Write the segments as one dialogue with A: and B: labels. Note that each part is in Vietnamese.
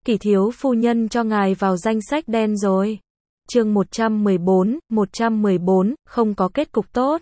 A: Kỷ thiếu phu nhân cho ngài vào danh sách đen rồi. Chương 114, không có kết cục tốt.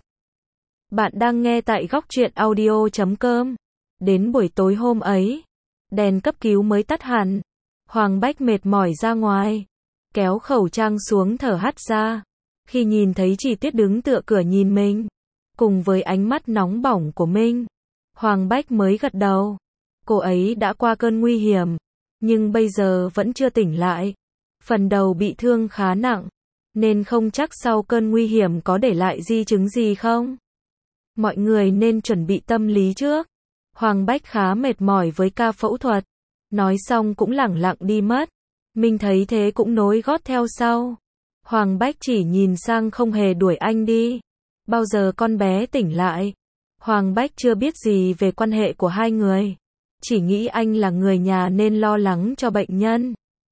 A: Bạn đang nghe tại góc truyện audio.com. Đến buổi tối hôm ấy, đèn cấp cứu mới tắt hẳn. Hoàng Bách mệt mỏi ra ngoài, kéo khẩu trang xuống thở hắt ra. Khi nhìn thấy Chi Tiết đứng tựa cửa nhìn mình, cùng với ánh mắt nóng bỏng của mình, Hoàng Bách mới gật đầu. Cô ấy đã qua cơn nguy hiểm, nhưng bây giờ vẫn chưa tỉnh lại. Phần đầu bị thương khá nặng, nên không chắc sau cơn nguy hiểm có để lại di chứng gì không. Mọi người nên chuẩn bị tâm lý trước. Hoàng Bách khá mệt mỏi với ca phẫu thuật. Nói xong cũng lẳng lặng đi mất. Mình thấy thế cũng nối gót theo sau. Hoàng Bách chỉ nhìn sang không hề đuổi anh đi. Bao giờ con bé tỉnh lại? Hoàng Bách chưa biết gì về quan hệ của hai người. Chỉ nghĩ anh là người nhà nên lo lắng cho bệnh nhân.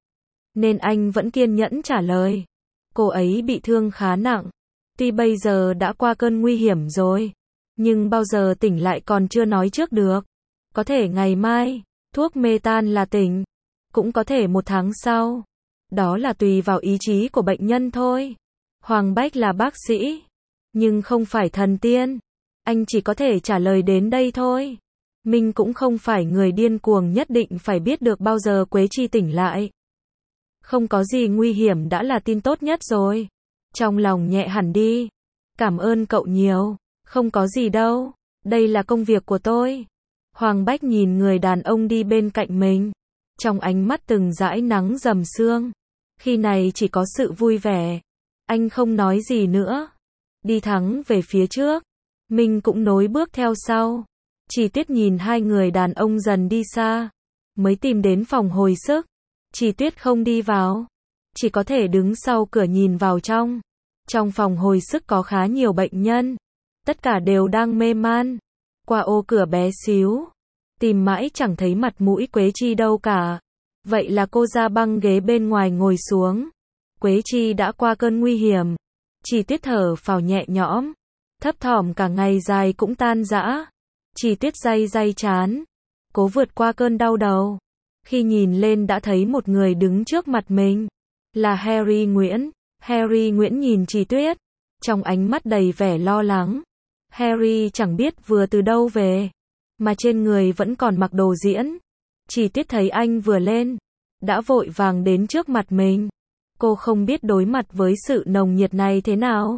A: Nên anh vẫn kiên nhẫn trả lời. Cô ấy bị thương khá nặng. Tuy bây giờ đã qua cơn nguy hiểm rồi, nhưng bao giờ tỉnh lại còn chưa nói trước được. Có thể ngày mai, thuốc mê tan là tỉnh. Cũng có thể 1 tháng sau. Đó là tùy vào ý chí của bệnh nhân thôi. Hoàng Bách là bác sĩ, nhưng không phải thần tiên. Anh chỉ có thể trả lời đến đây thôi. Mình cũng không phải người điên cuồng nhất định phải biết được bao giờ Quế Chi tỉnh lại. Không có gì nguy hiểm đã là tin tốt nhất rồi. Trong lòng nhẹ hẳn đi. Cảm ơn cậu nhiều. Không có gì đâu. Đây là công việc của tôi. Hoàng Bách nhìn người đàn ông đi bên cạnh mình. Trong ánh mắt từng dãi nắng rầm sương. Khi này chỉ có sự vui vẻ. Anh không nói gì nữa. Đi thẳng về phía trước. Mình cũng nối bước theo sau. Chi Tiết nhìn hai người đàn ông dần đi xa, mới tìm đến phòng hồi sức. Chi Tiết không đi vào, chỉ có thể đứng sau cửa nhìn vào trong. Trong phòng hồi sức có khá nhiều bệnh nhân, tất cả đều đang mê man. Qua ô cửa bé xíu, tìm mãi chẳng thấy mặt mũi Quế Chi đâu cả. Vậy là cô ra băng ghế bên ngoài ngồi xuống. Quế Chi đã qua cơn nguy hiểm. Chi Tiết thở phào nhẹ nhõm, thấp thỏm cả ngày dài cũng tan rã. Chi Tiết day chán, cố vượt qua cơn đau đầu. Khi nhìn lên đã thấy một người đứng trước mặt mình. Là Harry Nguyễn. Harry Nguyễn nhìn Chi Tiết, trong ánh mắt đầy vẻ lo lắng. Harry chẳng biết vừa từ đâu về, mà trên người vẫn còn mặc đồ diễn. Chi Tiết thấy anh vừa lên, đã vội vàng đến trước mặt mình. Cô không biết đối mặt với sự nồng nhiệt này thế nào.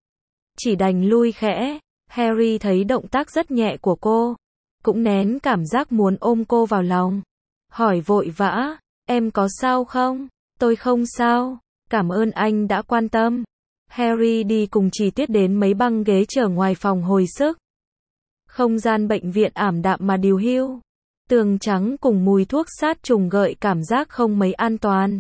A: Chỉ đành lui khẽ. Harry thấy động tác rất nhẹ của cô, cũng nén cảm giác muốn ôm cô vào lòng. Hỏi vội vã, em có sao không? Tôi không sao, cảm ơn anh đã quan tâm. Harry đi cùng Chi Tiết đến mấy băng ghế chờ ngoài phòng hồi sức. Không gian bệnh viện ảm đạm mà điều hưu. Tường trắng cùng mùi thuốc sát trùng gợi cảm giác không mấy an toàn.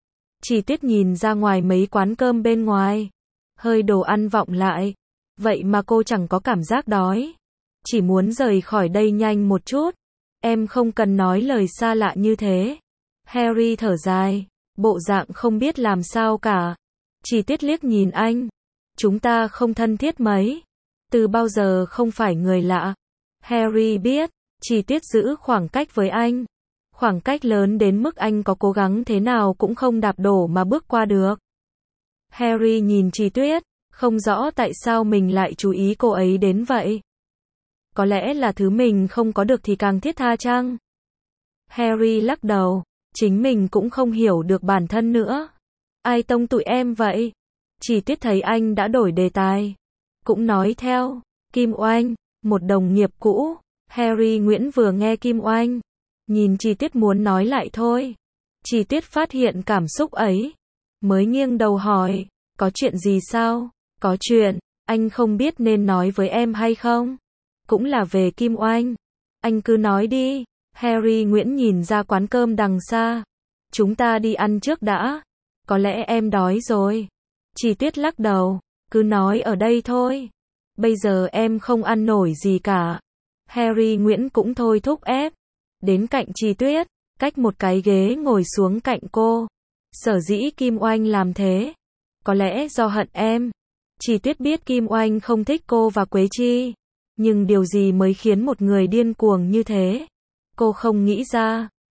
A: Chi Tiết nhìn ra ngoài mấy quán cơm bên ngoài. Hơi đồ ăn vọng lại. Vậy mà cô chẳng có cảm giác đói. Chỉ muốn rời khỏi đây nhanh một chút. Em không cần nói lời xa lạ như thế. Harry thở dài, bộ dạng không biết làm sao cả. Chi Tiết liếc nhìn anh. Chúng ta không thân thiết mấy. Từ bao giờ không phải người lạ. Harry biết, Chi Tiết giữ khoảng cách với anh. Khoảng cách lớn đến mức anh có cố gắng thế nào cũng không đạp đổ mà bước qua được. Harry nhìn Chi Tiết, không rõ tại sao mình lại chú ý cô ấy đến vậy. Có lẽ là thứ mình không có được thì càng thiết tha chăng? Harry lắc đầu, chính mình cũng không hiểu được bản thân nữa. Ai tông tụi em vậy? Chi Tiết thấy anh đã đổi đề tài, cũng nói theo. Kim Oanh, một đồng nghiệp cũ. Harry Nguyễn vừa nghe Kim Oanh, nhìn Chi Tiết muốn nói lại thôi. Chi Tiết phát hiện cảm xúc ấy, mới nghiêng đầu hỏi, có chuyện gì sao? Có chuyện, anh không biết nên nói với em hay không? Cũng là về Kim Oanh. Anh cứ nói đi. Harry Nguyễn nhìn ra quán cơm đằng xa. Chúng ta đi ăn trước đã. Có lẽ em đói rồi. Chi Tiết lắc đầu. Cứ nói ở đây thôi. Bây giờ em không ăn nổi gì cả. Harry Nguyễn cũng thôi thúc ép. Đến cạnh Chi Tiết, cách một cái ghế ngồi xuống cạnh cô. Sở dĩ Kim Oanh làm thế, có lẽ do hận em. Chi Tiết biết Kim Oanh không thích cô và Quế Chi. Nhưng điều gì mới khiến một người điên cuồng như thế? Cô không nghĩ ra.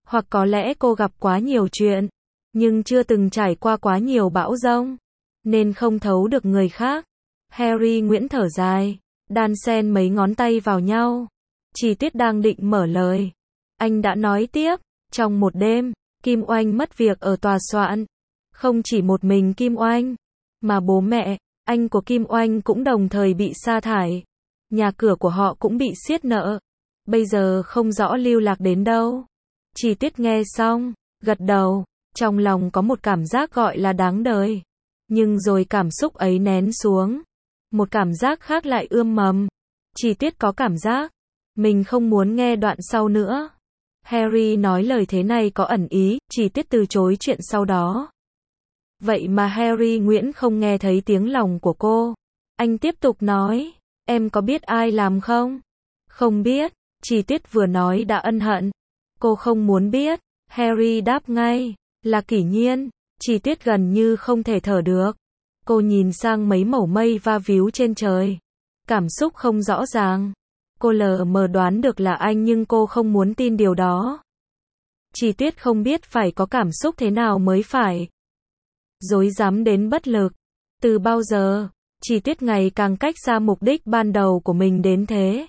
A: Hoặc có lẽ cô gặp quá nhiều chuyện, nhưng chưa từng trải qua quá nhiều bão giông, nên không thấu được người khác. Harry Nguyễn thở dài, đan xen mấy ngón tay vào nhau. Chi Tiết đang định mở lời. Anh đã nói tiếp, trong một đêm, Kim Oanh mất việc ở tòa soạn. Không chỉ một mình Kim Oanh, mà bố mẹ, anh của Kim Oanh cũng đồng thời bị sa thải. Nhà cửa của họ cũng bị siết nợ. Bây giờ không rõ lưu lạc đến đâu. Chi Tiết nghe xong, gật đầu, trong lòng có một cảm giác gọi là đáng đời. Nhưng rồi cảm xúc ấy nén xuống. Một cảm giác khác lại ươm mầm. Chi Tiết có cảm giác, mình không muốn nghe đoạn sau nữa. Harry nói lời thế này có ẩn ý, Chi Tiết từ chối chuyện sau đó. Vậy mà Harry Nguyễn không nghe thấy tiếng lòng của cô. Anh tiếp tục nói, em có biết ai làm không? Không biết, Chi Tiết vừa nói đã ân hận. Cô không muốn biết. Harry đáp ngay, là Kỷ Nhiên. Chi Tiết gần như không thể thở được. Cô nhìn sang mấy mẩu mây va víu trên trời. Cảm xúc không rõ ràng. Cô lờ mờ đoán được là anh nhưng cô không muốn tin điều đó. Chi Tiết không biết phải có cảm xúc thế nào mới phải. Rối rắm đến bất lực. Từ bao giờ, Chi Tiết ngày càng cách xa mục đích ban đầu của mình đến thế.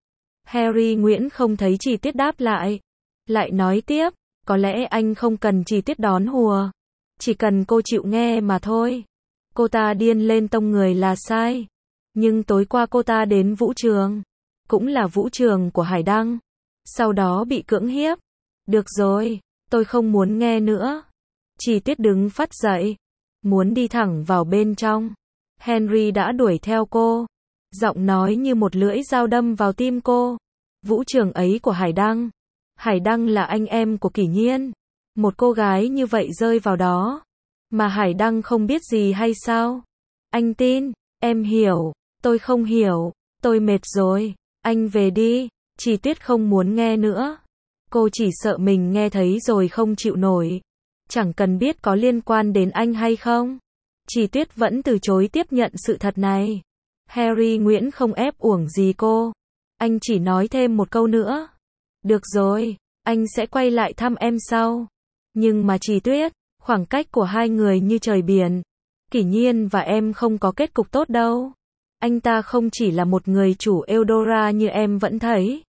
A: Harry Nguyễn không thấy Chi Tiết đáp lại. Lại nói tiếp, có lẽ anh không cần Chi Tiết đón hùa. Chỉ cần cô chịu nghe mà thôi. Cô ta điên lên tông người là sai. Nhưng tối qua cô ta đến vũ trường. Cũng là vũ trường của Hải Đăng. Sau đó bị cưỡng hiếp. Được rồi, tôi không muốn nghe nữa. Chi Tiết đứng phắt dậy. Muốn đi thẳng vào bên trong. Henry đã đuổi theo cô. Giọng nói như một lưỡi dao đâm vào tim cô. Vũ trường ấy của Hải Đăng. Hải Đăng là anh em của Kỷ Nhiên. Một cô gái như vậy rơi vào đó. Mà Hải Đăng không biết gì hay sao? Anh tin, em hiểu, tôi không hiểu, tôi mệt rồi, anh về đi. Chi Tiết không muốn nghe nữa. Cô chỉ sợ mình nghe thấy rồi không chịu nổi. Chẳng cần biết có liên quan đến anh hay không. Chi Tiết vẫn từ chối tiếp nhận sự thật này. Harry Nguyễn không ép uổng gì cô. Anh chỉ nói thêm một câu nữa. Được rồi, anh sẽ quay lại thăm em sau. Nhưng mà Chi Tiết, khoảng cách của hai người như trời biển. Kỷ Nhiên và em không có kết cục tốt đâu. Anh ta không chỉ là một người chủ Eudora như em vẫn thấy.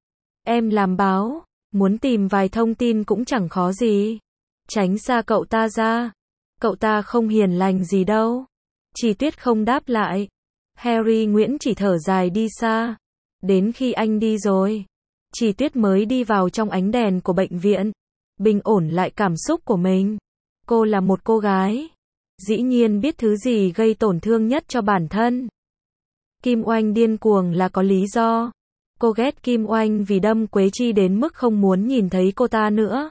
A: Em làm báo, muốn tìm vài thông tin cũng chẳng khó gì. Tránh xa cậu ta ra. Cậu ta không hiền lành gì đâu. Chi Tiết không đáp lại. Harry Nguyễn chỉ thở dài đi xa. Đến khi anh đi rồi, Chi Tiết mới đi vào trong ánh đèn của bệnh viện. Bình ổn lại cảm xúc của mình. Cô là một cô gái. Dĩ nhiên biết thứ gì gây tổn thương nhất cho bản thân. Kim Oanh điên cuồng là có lý do. Cô ghét Kim Oanh vì đâm Quế Chi đến mức không muốn nhìn thấy cô ta nữa.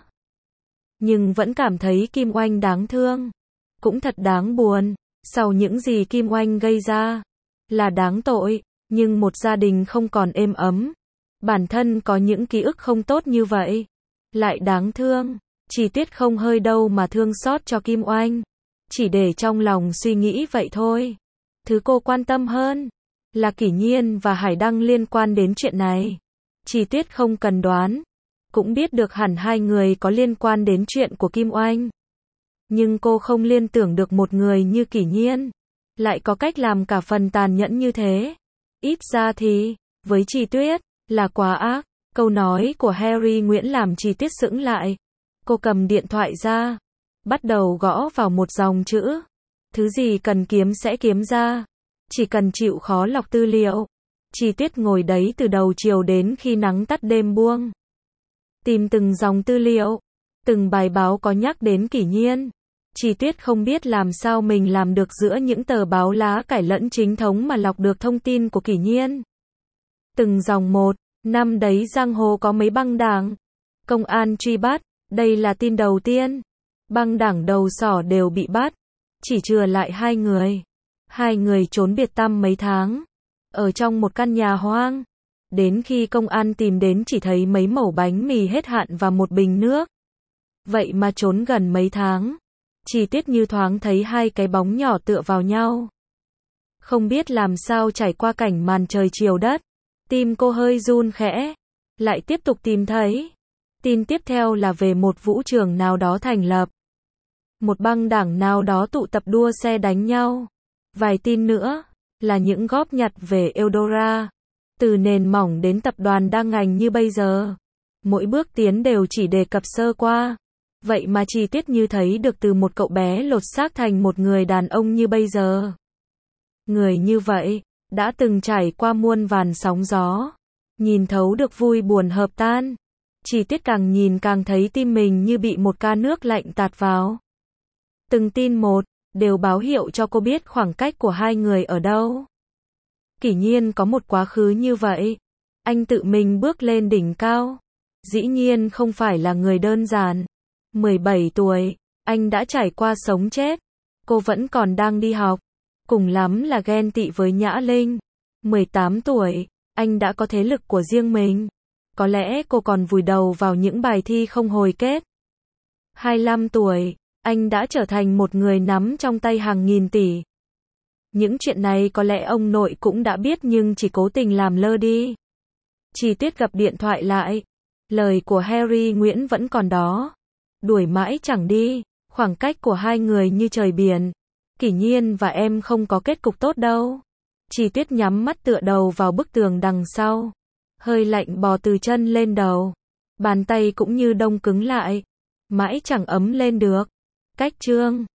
A: Nhưng vẫn cảm thấy Kim Oanh đáng thương. Cũng thật đáng buồn. Sau những gì Kim Oanh gây ra, là đáng tội. Nhưng một gia đình không còn êm ấm. Bản thân có những ký ức không tốt như vậy. Lại đáng thương. Chi Tiết không hơi đâu mà thương xót cho Kim Oanh. Chỉ để trong lòng suy nghĩ vậy thôi. Thứ cô quan tâm hơn là Kỷ Nhiên và Hải Đăng liên quan đến chuyện này. Chi Tiết không cần đoán. Cũng biết được hẳn hai người có liên quan đến chuyện của Kim Oanh. Nhưng cô không liên tưởng được một người như Kỷ Nhiên lại có cách làm cả phần tàn nhẫn như thế. Ít ra thì, với Chi Tiết, là quá ác. Câu nói của Harry Nguyễn làm Chi Tiết sững lại. Cô cầm điện thoại ra, bắt đầu gõ vào một dòng chữ. Thứ gì cần kiếm sẽ kiếm ra. Chỉ cần chịu khó lọc tư liệu. Chi Tiết ngồi đấy từ đầu chiều đến khi nắng tắt đêm buông. Tìm từng dòng tư liệu, từng bài báo có nhắc đến Kỷ Nhiên. Chi Tiết không biết làm sao mình làm được giữa những tờ báo lá cải lẫn chính thống mà lọc được thông tin của Kỷ Nhiên. Từng dòng một. Năm đấy giang hồ có mấy băng đảng. Công an truy bắt. Đây là tin đầu tiên. Băng đảng đầu sỏ đều bị bắt. Chỉ chừa lại hai người. Hai người trốn biệt tăm mấy tháng. Ở trong một căn nhà hoang. Đến khi công an tìm đến chỉ thấy mấy mẩu bánh mì hết hạn và một bình nước. Vậy mà trốn gần mấy tháng. Chi Tiết như thoáng thấy hai cái bóng nhỏ tựa vào nhau. Không biết làm sao trải qua cảnh màn trời chiều đất. Tim cô hơi run khẽ. Lại tiếp tục tìm thấy. Tin tiếp theo là về một vũ trường nào đó thành lập. Một băng đảng nào đó tụ tập đua xe đánh nhau. Vài tin nữa là những góp nhặt về Eldora. Từ nền mỏng đến tập đoàn đa ngành như bây giờ. Mỗi bước tiến đều chỉ đề cập sơ qua. Vậy mà chi tiết như thấy được từ một cậu bé lột xác thành một người đàn ông như bây giờ. Người như vậy, đã từng trải qua muôn vàn sóng gió. Nhìn thấu được vui buồn hợp tan. Chi tiết càng nhìn càng thấy tim mình như bị một ca nước lạnh tạt vào. Từng tin một, đều báo hiệu cho cô biết khoảng cách của hai người ở đâu. Kỷ Nhiên có một quá khứ như vậy. Anh tự mình bước lên đỉnh cao. Dĩ nhiên không phải là người đơn giản. 17 tuổi, anh đã trải qua sống chết. Cô vẫn còn đang đi học. Cùng lắm là ghen tị với Nhã Linh. 18 tuổi, anh đã có thế lực của riêng mình. Có lẽ cô còn vùi đầu vào những bài thi không hồi kết. 25 tuổi, anh đã trở thành một người nắm trong tay hàng nghìn tỷ. Những chuyện này có lẽ ông nội cũng đã biết nhưng chỉ cố tình làm lơ đi. Chi tiết gặp điện thoại lại. Lời của Harry Nguyễn vẫn còn đó. Đuổi mãi chẳng đi. Khoảng cách của hai người như trời biển. Kỷ Nhiên và em không có kết cục tốt đâu. Chi tiết nhắm mắt tựa đầu vào bức tường đằng sau. Hơi lạnh bò từ chân lên đầu. Bàn tay cũng như đông cứng lại. Mãi chẳng ấm lên được. Cách chương